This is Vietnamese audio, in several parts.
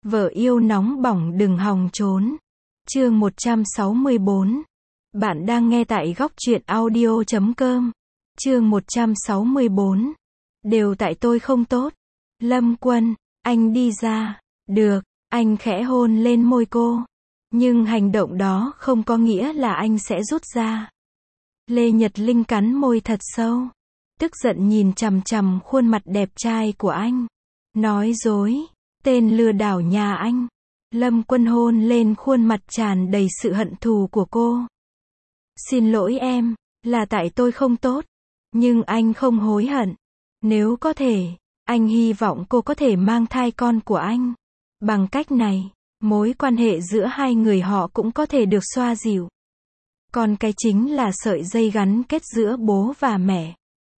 Vợ yêu nóng bỏng đừng hòng trốn. Chương 164. Bạn đang nghe tại góc truyện audio.com. Chương 164. Đều tại tôi không tốt. Lâm Quân, anh đi ra. Được, anh khẽ hôn lên môi cô. Nhưng hành động đó không có nghĩa là anh sẽ rút ra. Lê Nhật Linh cắn môi thật sâu. Tức giận nhìn chằm chằm khuôn mặt đẹp trai của anh. Nói dối, tên lừa đảo nhà anh. Lâm Quân hôn lên khuôn mặt tràn đầy sự hận thù của cô. Xin lỗi em, là tại tôi không tốt. Nhưng anh không hối hận. Nếu có thể, anh hy vọng cô có thể mang thai con của anh. Bằng cách này, mối quan hệ giữa hai người họ cũng có thể được xoa dịu. Còn cái chính là sợi dây gắn kết giữa bố và mẹ.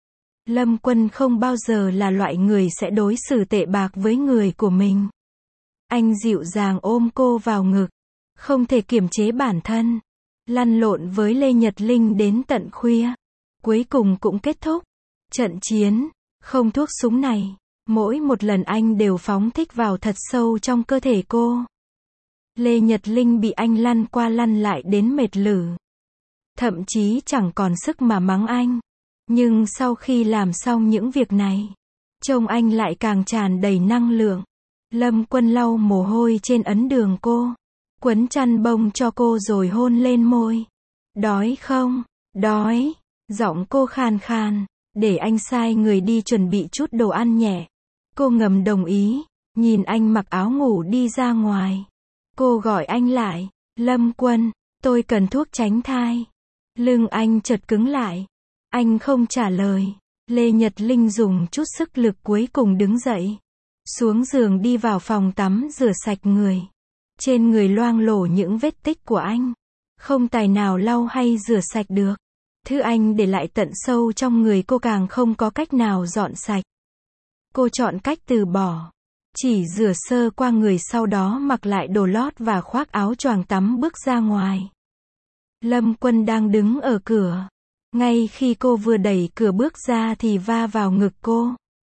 Lâm Quân không bao giờ là loại người sẽ đối xử tệ bạc với người của mình. Anh dịu dàng ôm cô vào ngực, không thể kiềm chế bản thân, lăn lộn với Lê Nhật Linh đến tận khuya. Cuối cùng cũng kết thúc. Trận chiến, không thuốc súng này, mỗi một lần anh đều phóng thích vào thật sâu trong cơ thể cô. Lê Nhật Linh bị anh lăn qua lăn lại đến mệt lử. Thậm chí chẳng còn sức mà mắng anh. Nhưng sau khi làm xong những việc này, trông anh lại càng tràn đầy năng lượng. Lâm Quân lau mồ hôi trên ấn đường cô, quấn chăn bông cho cô rồi hôn lên môi. Đói không? Đói. Giọng cô khàn khàn, để anh sai người đi chuẩn bị chút đồ ăn nhẹ. Cô ngầm đồng ý, nhìn anh mặc áo ngủ đi ra ngoài. Cô gọi anh lại, Lâm Quân, tôi cần thuốc tránh thai. Lưng anh chợt cứng lại. Anh không trả lời. Lê Nhật Linh dùng chút sức lực cuối cùng đứng dậy. Xuống giường đi vào phòng tắm rửa sạch người. Trên người loang lổ những vết tích của anh. Không tài nào lau hay rửa sạch được. Thứ anh để lại tận sâu trong người cô càng không có cách nào dọn sạch. Cô chọn cách từ bỏ. Chỉ rửa sơ qua người sau đó mặc lại đồ lót và khoác áo choàng tắm bước ra ngoài. Lâm Quân đang đứng ở cửa. Ngay khi cô vừa đẩy cửa bước ra thì va vào ngực cô.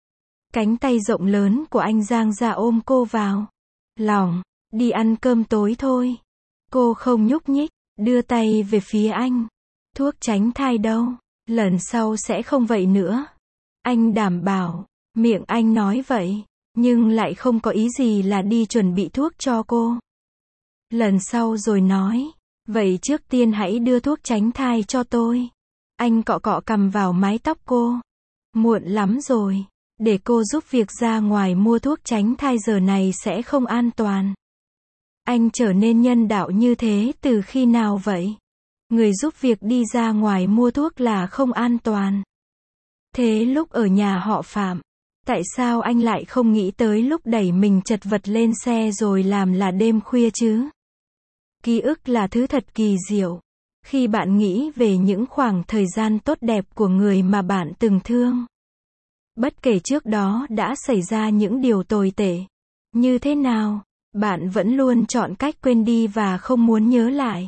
Cánh tay rộng lớn của anh giang ra ôm cô vào lòng. Đi ăn cơm tối thôi. Cô không nhúc nhích, đưa tay về phía anh. Thuốc tránh thai đâu? Lần sau sẽ không vậy nữa. Anh đảm bảo. Miệng anh nói vậy, nhưng lại không có ý gì là đi chuẩn bị thuốc cho cô. Lần sau rồi nói. Vậy trước tiên hãy đưa thuốc tránh thai cho tôi. Anh cọ cọ cằm vào mái tóc cô. Muộn lắm rồi. Để cô giúp việc ra ngoài mua thuốc tránh thai giờ này sẽ không an toàn. Anh trở nên nhân đạo như thế từ khi nào vậy? Người giúp việc đi ra ngoài mua thuốc là không an toàn. Thế lúc ở nhà họ Phạm, tại sao anh lại không nghĩ tới lúc đẩy mình chật vật lên xe rồi làm là đêm khuya chứ? Ký ức là thứ thật kỳ diệu. Khi bạn nghĩ về những khoảng thời gian tốt đẹp của người mà bạn từng thương. Bất kể trước đó đã xảy ra những điều tồi tệ như thế nào, bạn vẫn luôn chọn cách quên đi và không muốn nhớ lại.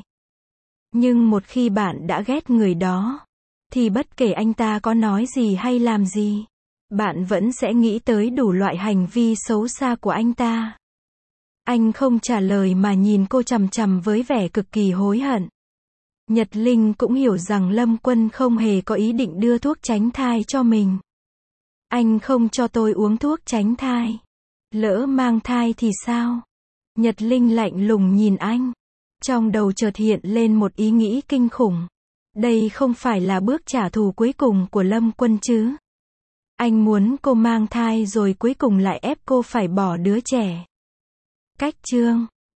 Nhưng một khi bạn đã ghét người đó, thì bất kể anh ta có nói gì hay làm gì, bạn vẫn sẽ nghĩ tới đủ loại hành vi xấu xa của anh ta. Anh không trả lời mà nhìn cô chằm chằm với vẻ cực kỳ hối hận. Nhật Linh cũng hiểu rằng Lâm Quân không hề có ý định đưa thuốc tránh thai cho mình. Anh không cho tôi uống thuốc tránh thai. Lỡ mang thai thì sao? Nhật Linh lạnh lùng nhìn anh. Trong đầu chợt hiện lên một ý nghĩ kinh khủng. Đây không phải là bước trả thù cuối cùng của Lâm Quân chứ? Anh muốn cô mang thai rồi cuối cùng lại ép cô phải bỏ đứa trẻ. Cách chương